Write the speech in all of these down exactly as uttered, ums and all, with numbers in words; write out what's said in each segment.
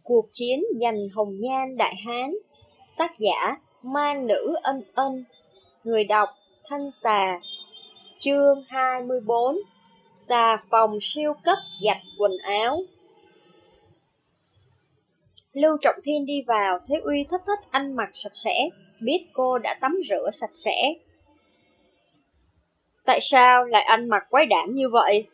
Cuộc chiến giành hồng nhan Đại Hán. Tác giả Ma Nữ Ân Ân. Người đọc Thanh Xà. Chương hai mươi bốn. Xà phòng siêu cấp giặt quần áo. Lưu Trọng Thiên đi vào, thấy Uy Thất Thất ăn mặc sạch sẽ, biết cô đã tắm rửa sạch sẽ. Tại sao lại ăn mặc quái đản như vậy?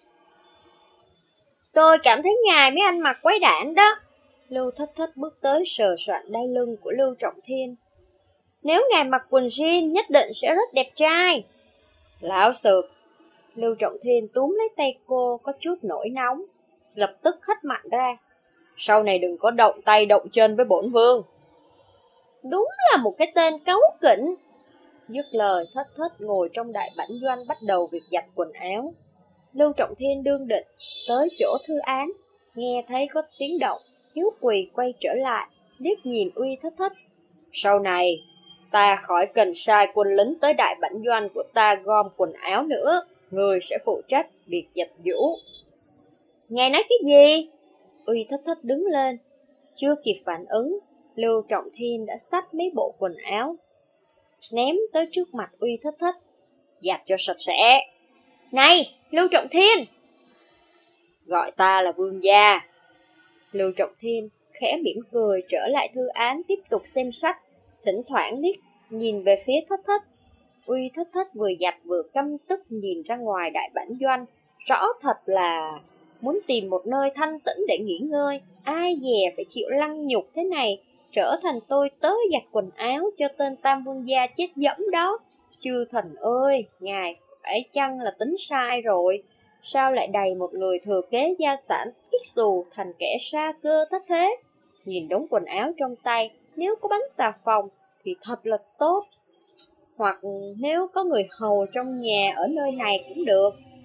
Tôi cảm thấy ngài mới ăn mặc quái đản đó. Lưu Thất Thất bước tới sờ soạn đai lưng của Lưu Trọng Thiên. Nếu ngài mặc quần jean nhất định sẽ rất đẹp trai. Lão sược. Lưu Trọng Thiên túm lấy tay cô có chút nổi nóng, lập tức khất mạnh ra. Sau này đừng có động tay động chân với bổn vương. Đúng là một cái tên cáu kỉnh. Dứt lời, Thất Thất ngồi trong đại bản doanh bắt đầu việc giặt quần áo. Lưu Trọng Thiên đương định tới chỗ thư án, nghe thấy có tiếng động, hiếu quỳ quay trở lại, liếc nhìn Uy Thất Thất. Sau này, ta khỏi cần sai quân lính tới đại bản doanh của ta gom quần áo nữa, người sẽ phụ trách việc giặt giũ. Ngài nói cái gì? Uy Thất Thất đứng lên, chưa kịp phản ứng, Lưu Trọng Thiên đã xách mấy bộ quần áo, ném tới trước mặt Uy Thất Thất. Giặt cho sạch sẽ. Này, Lưu Trọng Thiên! Gọi ta là vương gia. Lưu Trọng Thiên khẽ mỉm cười trở lại thư án tiếp tục xem sách, thỉnh thoảng liếc nhìn về phía Thất Thất. Uy Thất Thất vừa giặt vừa căm tức nhìn ra ngoài đại bản doanh, rõ thật là muốn tìm một nơi thanh tĩnh để nghỉ ngơi. Ai dè phải chịu lăng nhục thế này, trở thành tôi tớ giặt quần áo cho tên Tam Vương gia chết dẫm đó. Chư thần ơi, ngài phải chăng là tính sai rồi? Sao lại đầy một người thừa kế gia sản ít xù thành kẻ sa cơ thất thế? Nhìn đống quần áo trong tay, nếu có bánh xà phòng thì thật là tốt. Hoặc nếu có người hầu trong nhà ở nơi này cũng được.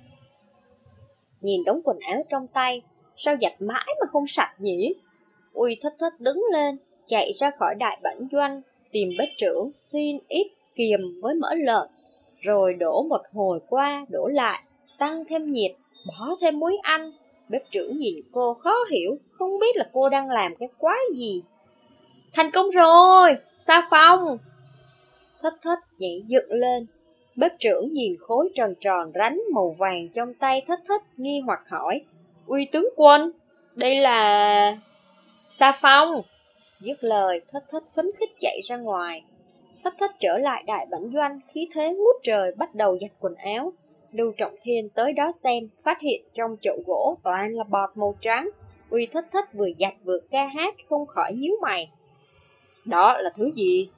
Nhìn đống quần áo trong tay, sao giặt mãi mà không sạch nhỉ? Uy Thất Thất đứng lên, chạy ra khỏi đại bản doanh, tìm bếp trưởng xin ít kiềm với mỡ lợn, rồi đổ một hồi qua đổ lại, tăng thêm nhiệt, bỏ thêm muối ăn. Bếp trưởng nhìn cô khó hiểu, không biết là cô đang làm cái quái gì. Thành công rồi, xà phòng! Thất Thất nhảy dựng lên. Bếp trưởng nhìn khối tròn tròn rắn màu vàng trong tay Thất Thất, nghi hoặc hỏi. Uy tướng quân, đây là... xà phòng! Dứt lời, Thất Thất phấn khích chạy ra ngoài. Thất Thất trở lại đại bản doanh, khí thế ngút trời bắt đầu giặt quần áo. Lưu Trọng Thiên tới đó xem, phát hiện trong chậu gỗ toàn là bọt màu trắng. Uy Thất Thất vừa giặt vừa ca hát, không khỏi nhíu mày. Đó là thứ gì?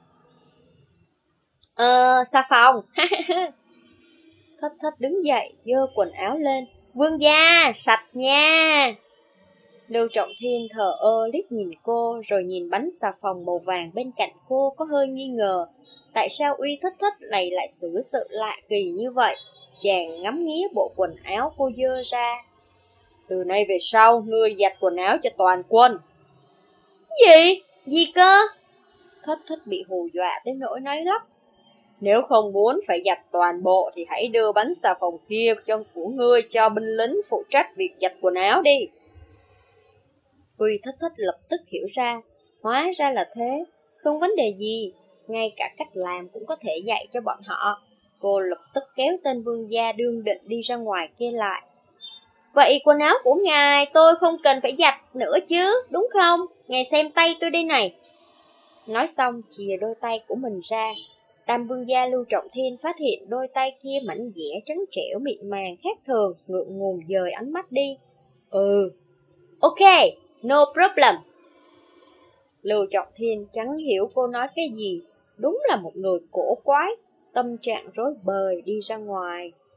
Ờ, xà phòng. Thất Thất đứng dậy, giơ quần áo lên. Vương gia, sạch nha. Lưu Trọng Thiên thờ ơ liếc nhìn cô, rồi nhìn bánh xà phòng màu vàng bên cạnh cô có hơi nghi ngờ. Tại sao Uy Thất Thất này lại xử sự lạ kỳ như vậy? Chàng ngắm nghía bộ quần áo cô dơ ra. Từ nay về sau, ngươi giặt quần áo cho toàn quân. Gì? Gì cơ? Thất Thất bị hù dọa tới nỗi nói lắp. Nếu không muốn phải giặt toàn bộ thì hãy đưa bánh xà phòng kia trong của ngươi cho binh lính phụ trách việc giặt quần áo đi. Uy Thất Thất lập tức hiểu ra, hóa ra là thế, không vấn đề gì, ngay cả cách làm cũng có thể dạy cho bọn họ. Cô lập tức kéo tên vương gia đương định đi ra ngoài kia lại. Vậy quần áo của ngài tôi không cần phải giặt nữa chứ, đúng không? Ngài xem tay tôi đây này. Nói xong chìa đôi tay của mình ra. Tam Vương gia Lưu Trọng Thiên phát hiện đôi tay kia mảnh dẻ trắng trẻo mịn màng khác thường, ngượng ngùng dời ánh mắt đi. Ừ, ok, no problem. Lưu Trọng Thiên chẳng hiểu cô nói cái gì, đúng là một người cổ quái, tâm trạng rối bời đi ra ngoài.